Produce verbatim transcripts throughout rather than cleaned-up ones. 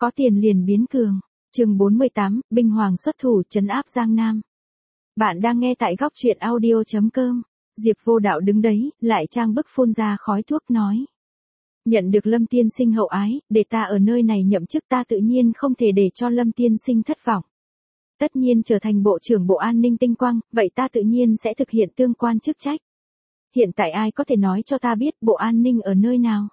Có tiền liền biến cường. Chương bốn mươi tám, binh hoàng xuất thủ trấn áp Giang Nam. Bạn đang nghe tại góc truyện audio chấm com. Diệp Vô Đạo đứng đấy, lại trang bức phun ra khói thuốc nói. Nhận được Lâm tiên sinh hậu ái, để ta ở nơi này nhậm chức, ta tự nhiên không thể để cho Lâm tiên sinh thất vọng. Tất nhiên trở thành bộ trưởng Bộ An ninh Tinh Quang, vậy ta tự nhiên sẽ thực hiện tương quan chức trách. Hiện tại ai có thể nói cho ta biết Bộ An ninh ở nơi nào?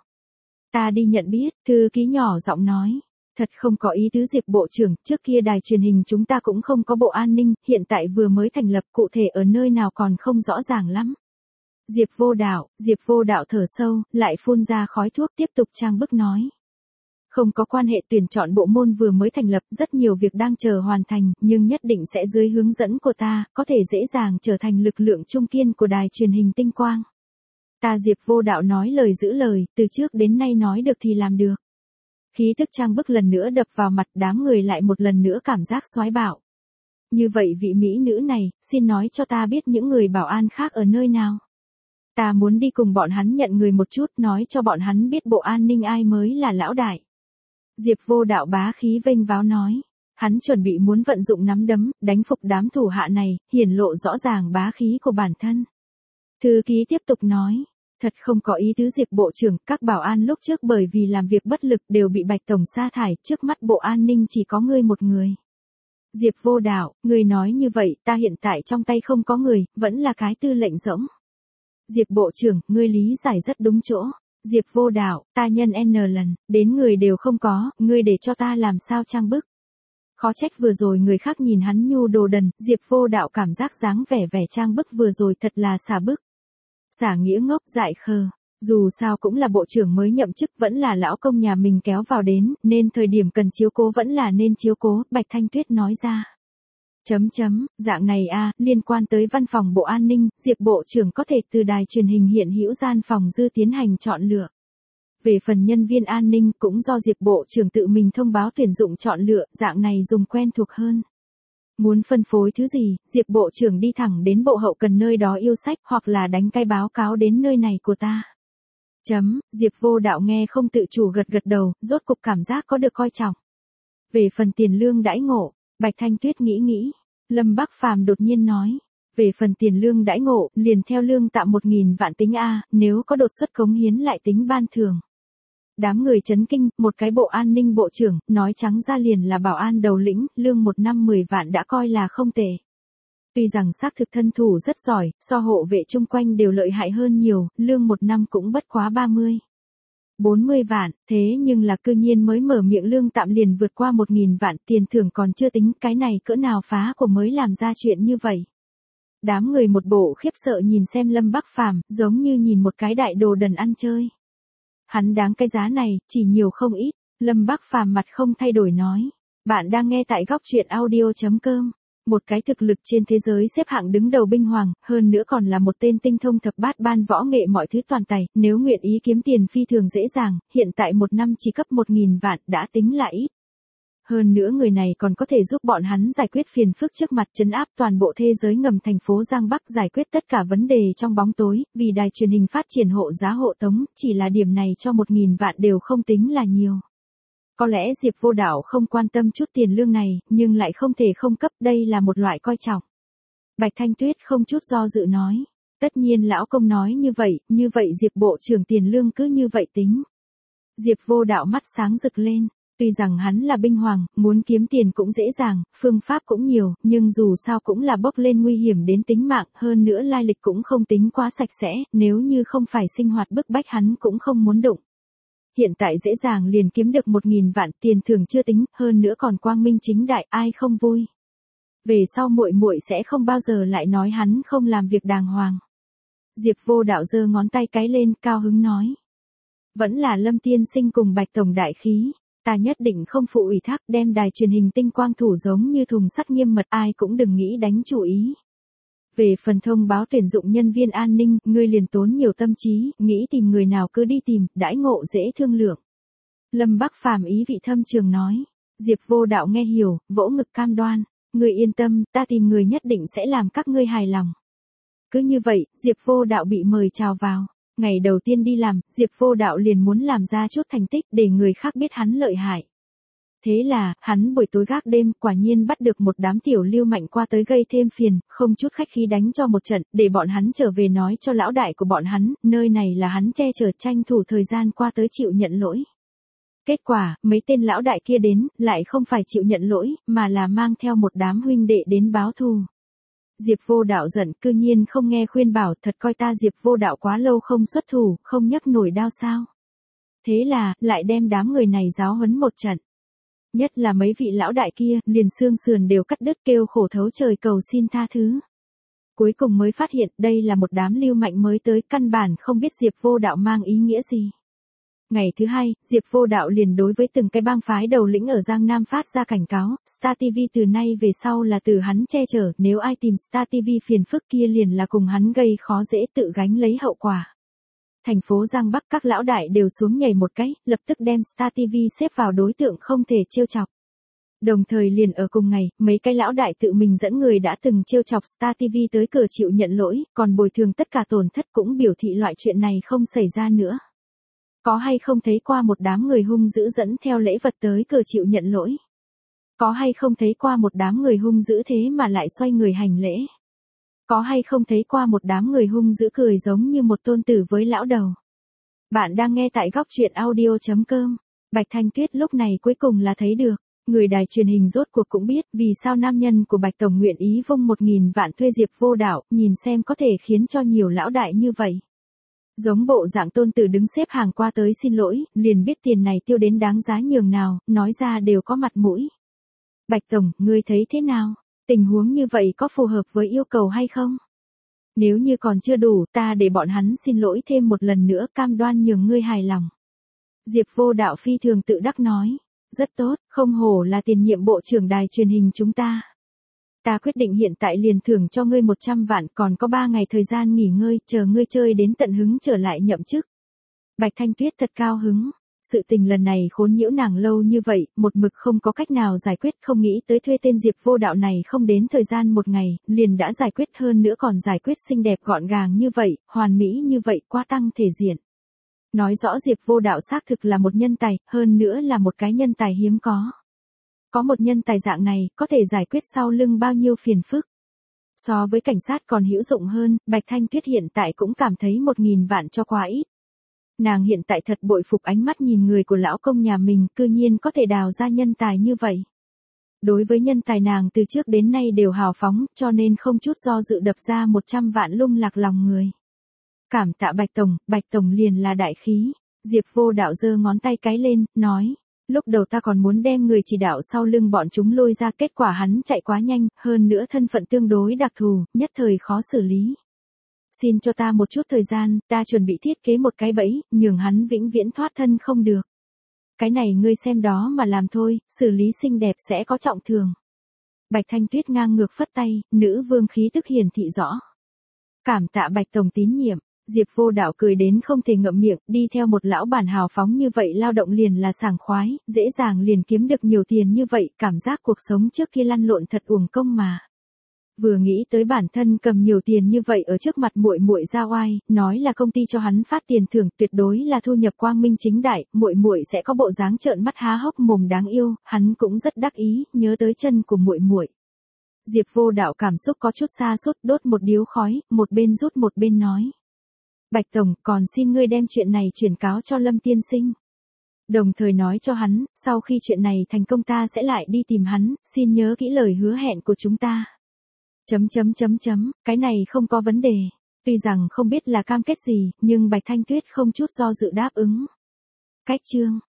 Ta đi nhận biết, thư ký nhỏ giọng nói. Thật không có ý tứ Diệp Bộ trưởng, trước kia đài truyền hình chúng ta cũng không có Bộ An ninh, hiện tại vừa mới thành lập, cụ thể ở nơi nào còn không rõ ràng lắm. Diệp Vô Đạo, Diệp Vô Đạo thở sâu, lại phun ra khói thuốc tiếp tục trang bức nói. Không có quan hệ, tuyển chọn bộ môn vừa mới thành lập, rất nhiều việc đang chờ hoàn thành, nhưng nhất định sẽ dưới hướng dẫn của ta, có thể dễ dàng trở thành lực lượng trung kiên của đài truyền hình Tinh Quang. Ta Diệp Vô Đạo nói lời giữ lời, từ trước đến nay nói được thì làm được. Khí tức trang bức lần nữa đập vào mặt, đám người lại một lần nữa cảm giác xoái bạo. Như vậy vị mỹ nữ này, xin nói cho ta biết những người bảo an khác ở nơi nào. Ta muốn đi cùng bọn hắn nhận người một chút, nói cho bọn hắn biết Bộ An ninh ai mới là lão đại. Diệp Vô Đạo bá khí vênh váo nói. Hắn chuẩn bị muốn vận dụng nắm đấm, đánh phục đám thủ hạ này, hiển lộ rõ ràng bá khí của bản thân. Thư ký tiếp tục nói. Thật không có ý tứ Diệp Bộ trưởng, các bảo an lúc trước bởi vì làm việc bất lực đều bị Bạch Tổng sa thải, trước mắt Bộ An ninh chỉ có ngươi một người. Diệp Vô Đạo, ngươi nói như vậy, ta hiện tại trong tay không có người, vẫn là cái tư lệnh rỗng. Diệp Bộ trưởng, ngươi lý giải rất đúng chỗ. Diệp Vô Đạo, ta nhân N lần, đến người đều không có, ngươi để cho ta làm sao trang bức. Khó trách vừa rồi người khác nhìn hắn nhu đồ đần, Diệp Vô Đạo cảm giác dáng vẻ vẻ trang bức vừa rồi thật là xả bức. Xả nghĩa ngốc dại khờ, dù sao cũng là bộ trưởng mới nhậm chức, vẫn là lão công nhà mình kéo vào đến, nên thời điểm cần chiếu cố vẫn là nên chiếu cố, Bạch Thanh Tuyết nói ra. Chấm chấm, dạng này a, liên quan tới văn phòng Bộ An ninh, Diệp Bộ trưởng có thể từ đài truyền hình hiện hữu gian phòng dư tiến hành chọn lựa. Về phần nhân viên an ninh cũng do Diệp Bộ trưởng tự mình thông báo tuyển dụng chọn lựa, dạng này dùng quen thuộc hơn. Muốn phân phối thứ gì, Diệp Bộ trưởng đi thẳng đến bộ hậu cần nơi đó yêu sách, hoặc là đánh cái báo cáo đến nơi này của ta. Chấm, Diệp Vô Đạo nghe không tự chủ gật gật đầu, rốt cục cảm giác có được coi trọng. Về phần tiền lương đãi ngộ, Bạch Thanh Tuyết nghĩ nghĩ, Lâm Bắc Phàm đột nhiên nói. Về phần tiền lương đãi ngộ, liền theo lương tạm một nghìn vạn tính A, nếu có đột xuất cống hiến lại tính ban thưởng. Đám người chấn kinh, một cái Bộ An ninh bộ trưởng, nói trắng ra liền là bảo an đầu lĩnh, lương một năm mười vạn đã coi là không tệ. Tuy rằng xác thực thân thủ rất giỏi, so hộ vệ chung quanh đều lợi hại hơn nhiều, lương một năm cũng bất quá ba mươi. bốn mươi vạn, thế nhưng là cư nhiên mới mở miệng lương tạm liền vượt qua một nghìn vạn, tiền thưởng còn chưa tính, cái này cỡ nào phá của mới làm ra chuyện như vậy. Đám người một bộ khiếp sợ nhìn xem Lâm Bắc Phàm, giống như nhìn một cái đại đồ đần ăn chơi. Hắn đáng cái giá này, chỉ nhiều không ít, Lâm Bắc Phàm mặt không thay đổi nói. Bạn đang nghe tại góc truyện audio chấm com. Một cái thực lực trên thế giới xếp hạng đứng đầu binh hoàng, hơn nữa còn là một tên tinh thông thập bát ban võ nghệ mọi thứ toàn tài, nếu nguyện ý kiếm tiền phi thường dễ dàng, hiện tại một năm chỉ cấp một nghìn vạn đã tính là ít. Hơn nữa người này còn có thể giúp bọn hắn giải quyết phiền phức trước mặt, trấn áp toàn bộ thế giới ngầm thành phố Giang Bắc, giải quyết tất cả vấn đề trong bóng tối, vì đài truyền hình phát triển hộ giá hộ tống, chỉ là điểm này cho một nghìn vạn đều không tính là nhiều. Có lẽ Diệp Vô Đạo không quan tâm chút tiền lương này, nhưng lại không thể không cấp, đây là một loại coi trọng. Bạch Thanh Tuyết không chút do dự nói. Tất nhiên lão công nói như vậy, như vậy Diệp Bộ trưởng tiền lương cứ như vậy tính. Diệp Vô Đạo mắt sáng rực lên. Tuy rằng hắn là binh hoàng, muốn kiếm tiền cũng dễ dàng, phương pháp cũng nhiều, nhưng dù sao cũng là bốc lên nguy hiểm đến tính mạng, hơn nữa lai lịch cũng không tính quá sạch sẽ, nếu như không phải sinh hoạt bức bách hắn cũng không muốn đụng. Hiện tại dễ dàng liền kiếm được một nghìn vạn, tiền thưởng chưa tính, hơn nữa còn quang minh chính đại, ai không vui. Về sau muội muội sẽ không bao giờ lại nói hắn không làm việc đàng hoàng. Diệp Vô Đạo giơ ngón tay cái lên, cao hứng nói. Vẫn là Lâm tiên sinh cùng Bạch Tổng đại khí. Ta nhất định không phụ ủy thác, đem đài truyền hình Tinh Quang thủ giống như thùng sắt nghiêm mật, ai cũng đừng nghĩ đánh chủ ý. Về phần thông báo tuyển dụng nhân viên an ninh, ngươi liền tốn nhiều tâm trí, nghĩ tìm người nào cứ đi tìm, đãi ngộ dễ thương lượng. Lâm Bắc Phàm ý vị thâm trường nói. Diệp Vô Đạo nghe hiểu, vỗ ngực cam đoan. Ngươi yên tâm, ta tìm người nhất định sẽ làm các ngươi hài lòng. Cứ như vậy, Diệp Vô Đạo bị mời chào vào. Ngày đầu tiên đi làm, Diệp Vô Đạo liền muốn làm ra chút thành tích để người khác biết hắn lợi hại. Thế là, hắn buổi tối gác đêm quả nhiên bắt được một đám tiểu lưu manh qua tới gây thêm phiền, không chút khách khí đánh cho một trận, để bọn hắn trở về nói cho lão đại của bọn hắn, nơi này là hắn che chở tranh thủ thời gian qua tới chịu nhận lỗi. Kết quả, mấy tên lão đại kia đến, lại không phải chịu nhận lỗi, mà là mang theo một đám huynh đệ đến báo thù. Diệp Vô Đạo giận, cư nhiên không nghe khuyên bảo, thật coi ta Diệp Vô Đạo quá lâu không xuất thủ, không nhấc nổi đao sao. Thế là, lại đem đám người này giáo huấn một trận. Nhất là mấy vị lão đại kia, liền xương sườn đều cắt đứt kêu khổ thấu trời cầu xin tha thứ. Cuối cùng mới phát hiện đây là một đám lưu manh mới tới, căn bản không biết Diệp Vô Đạo mang ý nghĩa gì. Ngày thứ hai, Diệp Vô Đạo liền đối với từng cái bang phái đầu lĩnh ở Giang Nam phát ra cảnh cáo, Star ti vi từ nay về sau là từ hắn che chở, nếu ai tìm Star ti vi phiền phức kia liền là cùng hắn gây khó dễ tự gánh lấy hậu quả. Thành phố Giang Bắc các lão đại đều xuống nhảy một cái, lập tức đem Star ti vi xếp vào đối tượng không thể trêu chọc. Đồng thời liền ở cùng ngày, mấy cái lão đại tự mình dẫn người đã từng trêu chọc Star ti vi tới cửa chịu nhận lỗi, còn bồi thường tất cả tổn thất cũng biểu thị loại chuyện này không xảy ra nữa. Có hay không thấy qua một đám người hung dữ dẫn theo lễ vật tới cửa chịu nhận lỗi? Có hay không thấy qua một đám người hung dữ thế mà lại xoay người hành lễ? Có hay không thấy qua một đám người hung dữ cười giống như một tôn tử với lão đầu? Bạn đang nghe tại góc truyện audio chấm com. Bạch Thanh Tuyết lúc này cuối cùng là thấy được. Người đài truyền hình rốt cuộc cũng biết vì sao nam nhân của Bạch Tổng nguyện ý vung một nghìn vạn thuê Diệp Vô Đạo, nhìn xem có thể khiến cho nhiều lão đại như vậy. Giống bộ dạng tôn tử đứng xếp hàng qua tới xin lỗi, liền biết tiền này tiêu đến đáng giá nhường nào, nói ra đều có mặt mũi. Bạch Tổng, ngươi thấy thế nào? Tình huống như vậy có phù hợp với yêu cầu hay không? Nếu như còn chưa đủ, ta để bọn hắn xin lỗi thêm một lần nữa, cam đoan nhường ngươi hài lòng. Diệp Vô Đạo phi thường tự đắc nói. Rất tốt, không hổ là tiền nhiệm bộ trưởng đài truyền hình chúng ta. Ta quyết định hiện tại liền thưởng cho ngươi một trăm vạn, còn có ba ngày thời gian nghỉ ngơi, chờ ngươi chơi đến tận hứng trở lại nhậm chức. Bạch Thanh Tuyết thật cao hứng. Sự tình lần này khốn nhiễu nàng lâu như vậy, một mực không có cách nào giải quyết, không nghĩ tới thuê tên Diệp Vô Đạo này không đến thời gian một ngày, liền đã giải quyết, hơn nữa còn giải quyết xinh đẹp gọn gàng như vậy, hoàn mỹ như vậy, quá tăng thể diện. Nói rõ Diệp Vô Đạo xác thực là một nhân tài, hơn nữa là một cái nhân tài hiếm có. Có một nhân tài dạng này, có thể giải quyết sau lưng bao nhiêu phiền phức. So với cảnh sát còn hữu dụng hơn, Bạch Thanh Tuyết hiện tại cũng cảm thấy một nghìn vạn cho quá ít. Nàng hiện tại thật bội phục ánh mắt nhìn người của lão công nhà mình, cư nhiên có thể đào ra nhân tài như vậy. Đối với nhân tài nàng từ trước đến nay đều hào phóng, cho nên không chút do dự đập ra một trăm vạn lung lạc lòng người. Cảm tạ Bạch Tổng, Bạch Tổng liền là đại khí. Diệp Vô Đạo giơ ngón tay cái lên, nói. Lúc đầu ta còn muốn đem người chỉ đạo sau lưng bọn chúng lôi ra, kết quả hắn chạy quá nhanh, hơn nữa thân phận tương đối đặc thù, nhất thời khó xử lý. Xin cho ta một chút thời gian, ta chuẩn bị thiết kế một cái bẫy, nhường hắn vĩnh viễn thoát thân không được. Cái này ngươi xem đó mà làm thôi, xử lý xinh đẹp sẽ có trọng thưởng. Bạch Thanh Tuyết ngang ngược phất tay, nữ vương khí tức hiển thị rõ. Cảm tạ Bạch Tổng tín nhiệm. Diệp Vô Đạo cười đến không thể ngậm miệng, đi theo một lão bản hào phóng như vậy lao động liền là sảng khoái, dễ dàng liền kiếm được nhiều tiền như vậy, cảm giác cuộc sống trước kia lăn lộn thật uổng công mà. Vừa nghĩ tới bản thân cầm nhiều tiền như vậy ở trước mặt muội muội ra oai, nói là công ty cho hắn phát tiền thưởng, tuyệt đối là thu nhập quang minh chính đại, muội muội sẽ có bộ dáng trợn mắt há hốc mồm đáng yêu, hắn cũng rất đắc ý, nhớ tới chân của muội muội. Diệp Vô Đạo cảm xúc có chút xa sút, đốt một điếu khói, một bên rút một bên nói. Bạch Tổng, còn xin ngươi đem chuyện này chuyển cáo cho Lâm tiên sinh. Đồng thời nói cho hắn, sau khi chuyện này thành công ta sẽ lại đi tìm hắn, xin nhớ kỹ lời hứa hẹn của chúng ta. Chấm chấm chấm chấm, cái này không có vấn đề. Tuy rằng không biết là cam kết gì, nhưng Bạch Thanh Tuyết không chút do dự đáp ứng. Cách chương.